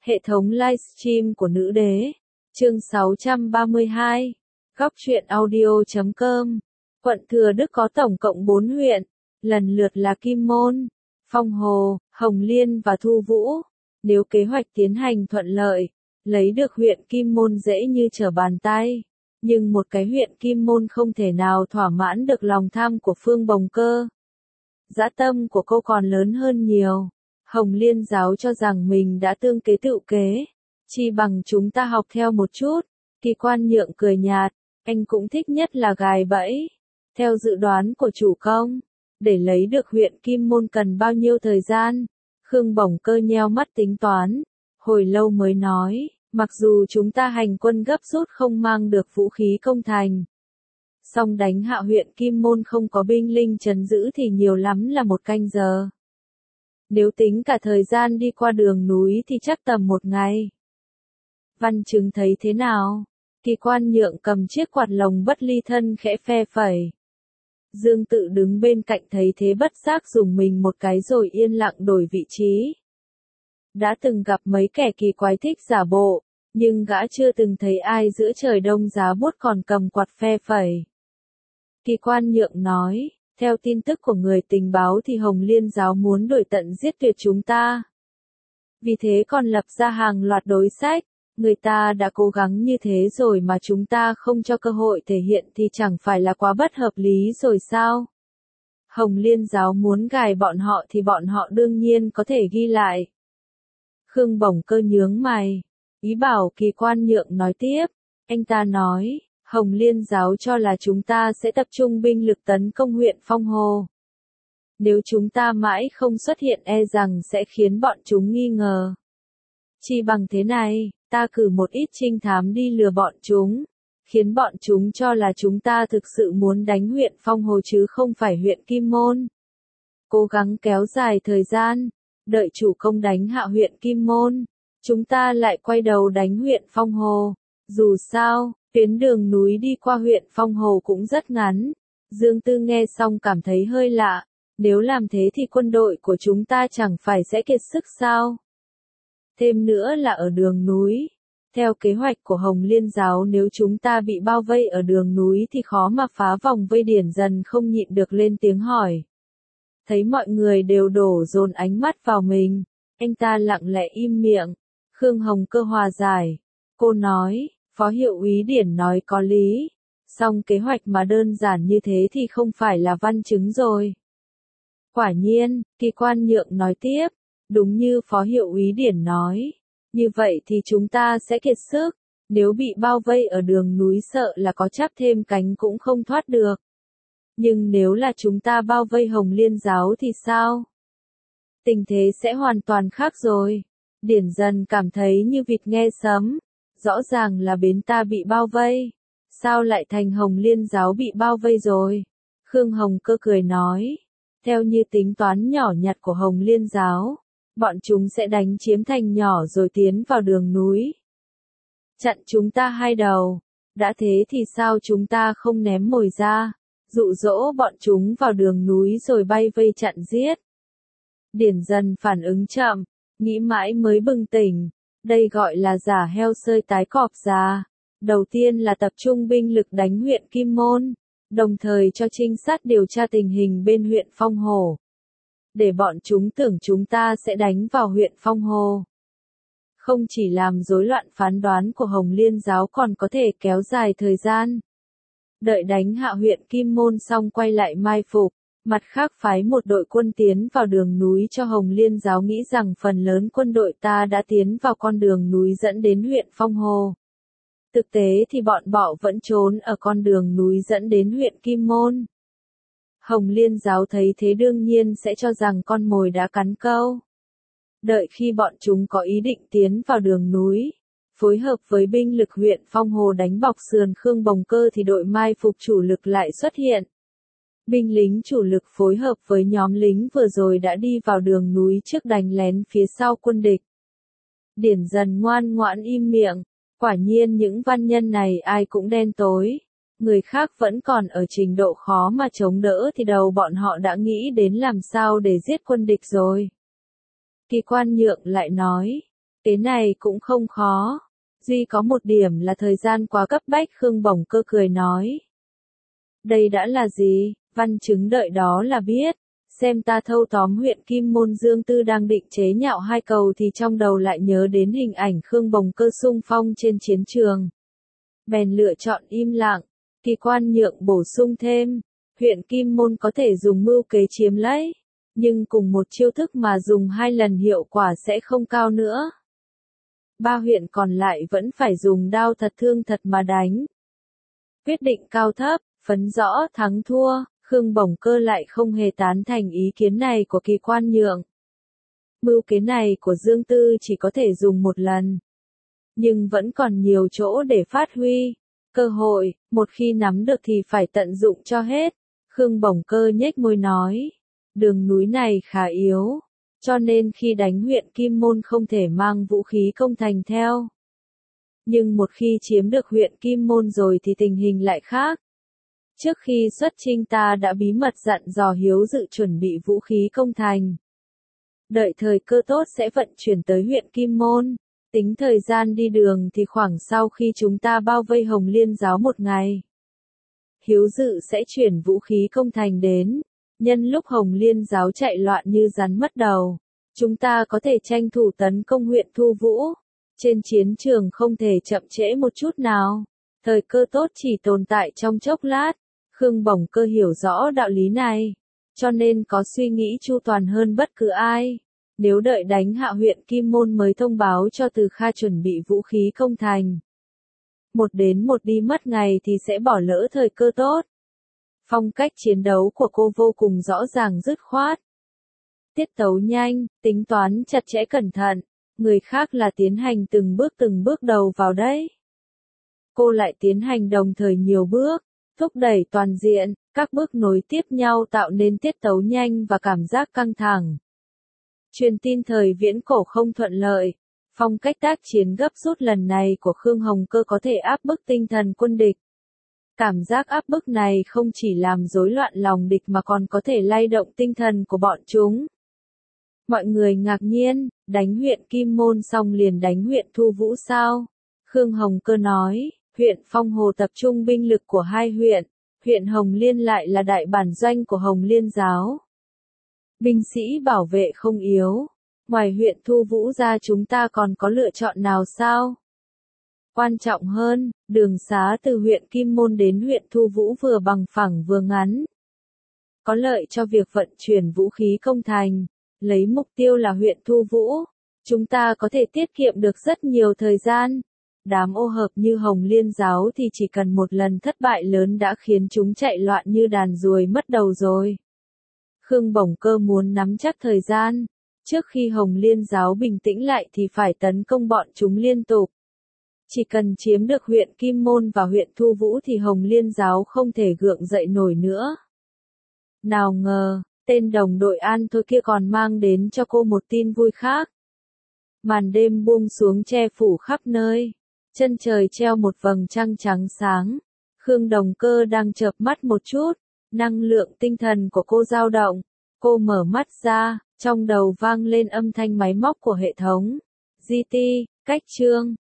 Hệ thống livestream của nữ đế. Chương 632. Góc truyện audio.com. Quận Thừa Đức có tổng cộng 4 huyện, lần lượt là Kim Môn, Phong Hồ, Hồng Liên và Thu Vũ. Nếu kế hoạch tiến hành thuận lợi, lấy được huyện Kim Môn dễ như trở bàn tay. Nhưng một cái huyện Kim Môn không thể nào thỏa mãn được lòng tham của Phương Bồng Cơ. Dã tâm của cô còn lớn hơn nhiều. Hồng Liên giáo cho rằng mình đã tương kế tựu kế. Chi bằng chúng ta học theo một chút. Kỳ Quan Nhượng cười nhạt, anh cũng thích nhất là gài bẫy. Theo dự đoán của chủ công, để lấy được huyện Kim Môn cần bao nhiêu thời gian? Khương Bồng Cơ nheo mắt tính toán, hồi lâu mới nói, mặc dù chúng ta hành quân gấp rút không mang được vũ khí công thành, song đánh hạ huyện Kim Môn không có binh linh trấn giữ thì nhiều lắm là 1 canh giờ. Nếu tính cả thời gian đi qua đường núi thì chắc tầm 1 ngày. Văn Trừng thấy thế nào? Kỳ Quan Nhượng cầm chiếc quạt lồng bất ly thân khẽ phe phẩy. Dương Tự đứng bên cạnh thấy thế bất giác dùng mình một cái rồi yên lặng đổi vị trí. Đã từng gặp mấy kẻ kỳ quái thích giả bộ, nhưng gã chưa từng thấy ai giữa trời đông giá buốt còn cầm quạt phe phẩy. Kỳ Quan Nhượng nói, theo tin tức của người tình báo thì Hồng Liên giáo muốn đuổi tận giết tuyệt chúng ta. Vì thế còn lập ra hàng loạt đối sách. Người ta đã cố gắng như thế rồi mà chúng ta không cho cơ hội thể hiện thì chẳng phải là quá bất hợp lý rồi sao? Hồng Liên giáo muốn gài bọn họ thì bọn họ đương nhiên có thể ghi lại. Khương Bồng Cơ nhướng mày, ý bảo Kỳ Quan Nhượng nói tiếp. Anh ta nói, Hồng Liên giáo cho là chúng ta sẽ tập trung binh lực tấn công huyện Phong Hồ. Nếu chúng ta mãi không xuất hiện e rằng sẽ khiến bọn chúng nghi ngờ. Chi bằng thế này, ta cử một ít trinh thám đi lừa bọn chúng, khiến bọn chúng cho là chúng ta thực sự muốn đánh huyện Phong Hồ chứ không phải huyện Kim Môn. Cố gắng kéo dài thời gian, đợi chủ công đánh hạ huyện Kim Môn, chúng ta lại quay đầu đánh huyện Phong Hồ. Dù sao, tuyến đường núi đi qua huyện Phong Hồ cũng rất ngắn. Dương Tư nghe xong cảm thấy hơi lạ, nếu làm thế thì quân đội của chúng ta chẳng phải sẽ kiệt sức sao? Thêm nữa là ở đường núi. Theo kế hoạch của Hồng Liên giáo nếu chúng ta bị bao vây ở đường núi thì khó mà phá vòng vây. Điển Dần không nhịn được lên tiếng hỏi. Thấy mọi người đều đổ dồn ánh mắt vào mình, anh ta lặng lẽ im miệng. Khương Hồng Cơ hòa giải. Cô nói, Phó Hiệu úy Điển nói có lý. Song kế hoạch mà đơn giản như thế thì không phải là Văn Trứng rồi. Quả nhiên, Kỳ Quan Nhượng nói tiếp. Đúng như Phó Hiệu úy Điển nói. Như vậy thì chúng ta sẽ kiệt sức. Nếu bị bao vây ở đường núi sợ là có chắp thêm cánh cũng không thoát được. Nhưng nếu là chúng ta bao vây Hồng Liên giáo thì sao? Tình thế sẽ hoàn toàn khác rồi. Điển Dần cảm thấy như vịt nghe sấm. Rõ ràng là bên ta bị bao vây. Sao lại thành Hồng Liên giáo bị bao vây rồi? Khương Hồng Cơ cười nói. Theo như tính toán nhỏ nhặt của Hồng Liên giáo, bọn chúng sẽ đánh chiếm thành nhỏ rồi tiến vào đường núi. Chặn chúng ta 2 đầu. Đã thế thì sao chúng ta không ném mồi ra, dụ dỗ bọn chúng vào đường núi rồi bay vây chặn giết. Điển Dần phản ứng chậm, nghĩ mãi mới bừng tỉnh. Đây gọi là giả heo sơi tái cọp già. Đầu tiên là tập trung binh lực đánh huyện Kim Môn, đồng thời cho trinh sát điều tra tình hình bên huyện Phong Hồ. Để bọn chúng tưởng chúng ta sẽ đánh vào huyện Phong Hồ. Không chỉ làm rối loạn phán đoán của Hồng Liên giáo còn có thể kéo dài thời gian. Đợi đánh hạ huyện Kim Môn xong quay lại mai phục, mặt khác phái một đội quân tiến vào đường núi cho Hồng Liên giáo nghĩ rằng phần lớn quân đội ta đã tiến vào con đường núi dẫn đến huyện Phong Hồ. Thực tế thì bọn họ vẫn trốn ở con đường núi dẫn đến huyện Kim Môn. Hồng Liên giáo thấy thế đương nhiên sẽ cho rằng con mồi đã cắn câu. Đợi khi bọn chúng có ý định tiến vào đường núi, phối hợp với binh lực huyện Phong Hồ đánh bọc sườn Khương Bồng Cơ thì đội mai phục chủ lực lại xuất hiện. Binh lính chủ lực phối hợp với nhóm lính vừa rồi đã đi vào đường núi trước đánh lén phía sau quân địch. Điển Dần ngoan ngoãn im miệng, quả nhiên những văn nhân này ai cũng đen tối. Người khác vẫn còn ở trình độ khó mà chống đỡ thì đầu bọn họ đã nghĩ đến làm sao để giết quân địch rồi. Kỳ Quan Nhượng lại nói, Cái này cũng không khó. Duy có một điểm là thời gian quá cấp bách. Khương Bổng Cơ cười nói. Đây đã là gì? Văn chứng đợi đó là biết. Xem ta thâu tóm huyện Kim Môn. Dương Tư đang định chế nhạo hai cầu thì trong đầu lại nhớ đến hình ảnh Khương Bổng Cơ xung phong trên chiến trường. Bèn lựa chọn im lặng. Kỳ Quan Nhượng bổ sung thêm. Huyện Kim Môn có thể dùng mưu kế chiếm lấy. Nhưng cùng một chiêu thức mà dùng 2 lần hiệu quả sẽ không cao nữa. 3 huyện còn lại vẫn phải dùng đao thật thương thật mà đánh. Quyết định cao thấp, phấn rõ thắng thua, Khương Bổng Cơ lại không hề tán thành ý kiến này của Kỳ Quan Nhượng. Mưu kế này của Dương Tư chỉ có thể dùng một lần. Nhưng vẫn còn nhiều chỗ để phát huy. Cơ hội, một khi nắm được thì phải tận dụng cho hết. Khương Bổng Cơ nhếch môi nói. Đường núi này khá yếu. Cho nên khi đánh huyện Kim Môn không thể mang vũ khí công thành theo. Nhưng một khi chiếm được huyện Kim Môn rồi thì tình hình lại khác. Trước khi xuất chinh ta đã bí mật dặn dò Hiếu Dự chuẩn bị vũ khí công thành. Đợi thời cơ tốt sẽ vận chuyển tới huyện Kim Môn. Tính thời gian đi đường thì khoảng sau khi chúng ta bao vây Hồng Liên giáo một ngày. Hiếu Dự sẽ chuyển vũ khí công thành đến. Nhân lúc Hồng Liên giáo chạy loạn như rắn mất đầu, chúng ta có thể tranh thủ tấn công huyện Thu Vũ. Trên chiến trường không thể chậm trễ một chút nào. Thời cơ tốt chỉ tồn tại trong chốc lát. Khương Bổng Cơ hiểu rõ đạo lý này, cho nên có suy nghĩ chu toàn hơn bất cứ ai. Nếu đợi đánh hạ huyện Kim Môn mới thông báo cho Từ Kha chuẩn bị vũ khí công thành. Một đến một đi mất ngày thì sẽ bỏ lỡ thời cơ tốt. Phong cách chiến đấu của cô vô cùng rõ ràng dứt khoát. Tiết tấu nhanh, tính toán chặt chẽ cẩn thận, người khác là tiến hành từng bước đầu vào đấy. Cô lại tiến hành đồng thời nhiều bước, thúc đẩy toàn diện, các bước nối tiếp nhau tạo nên tiết tấu nhanh và cảm giác căng thẳng. Truyền tin thời viễn cổ không thuận lợi, phong cách tác chiến gấp rút lần này của Khương Hồng Cơ có thể áp bức tinh thần quân địch. Cảm giác áp bức này không chỉ làm rối loạn lòng địch mà còn có thể lay động tinh thần của bọn chúng. Mọi người ngạc nhiên, đánh huyện Kim Môn xong liền đánh huyện Thu Vũ sao? Khương Hồng Cơ nói, huyện Phong Hồ tập trung binh lực của 2 huyện, huyện Hồng Liên lại là đại bản doanh của Hồng Liên giáo. Binh sĩ bảo vệ không yếu, ngoài huyện Thu Vũ ra chúng ta còn có lựa chọn nào sao? Quan trọng hơn, đường xá từ huyện Kim Môn đến huyện Thu Vũ vừa bằng phẳng vừa ngắn. Có lợi cho việc vận chuyển vũ khí công thành, lấy mục tiêu là huyện Thu Vũ. Chúng ta có thể tiết kiệm được rất nhiều thời gian. Đám ô hợp như Hồng Liên giáo thì chỉ cần một lần thất bại lớn đã khiến chúng chạy loạn như đàn ruồi mất đầu rồi. Khương Bổng Cơ muốn nắm chắc thời gian. Trước khi Hồng Liên giáo bình tĩnh lại thì phải tấn công bọn chúng liên tục. Chỉ cần chiếm được huyện Kim Môn và huyện Thu Vũ thì Hồng Liên giáo không thể gượng dậy nổi nữa. Nào ngờ, tên đồng đội An Thôi kia còn mang đến cho cô một tin vui khác. Màn đêm buông xuống che phủ khắp nơi. Chân trời treo một vầng trăng trắng sáng. Khương Đồng Cơ đang chợp mắt một chút. Năng lượng tinh thần của cô dao động. Cô mở mắt ra, trong đầu vang lên âm thanh máy móc của hệ thống. GT, cách chương.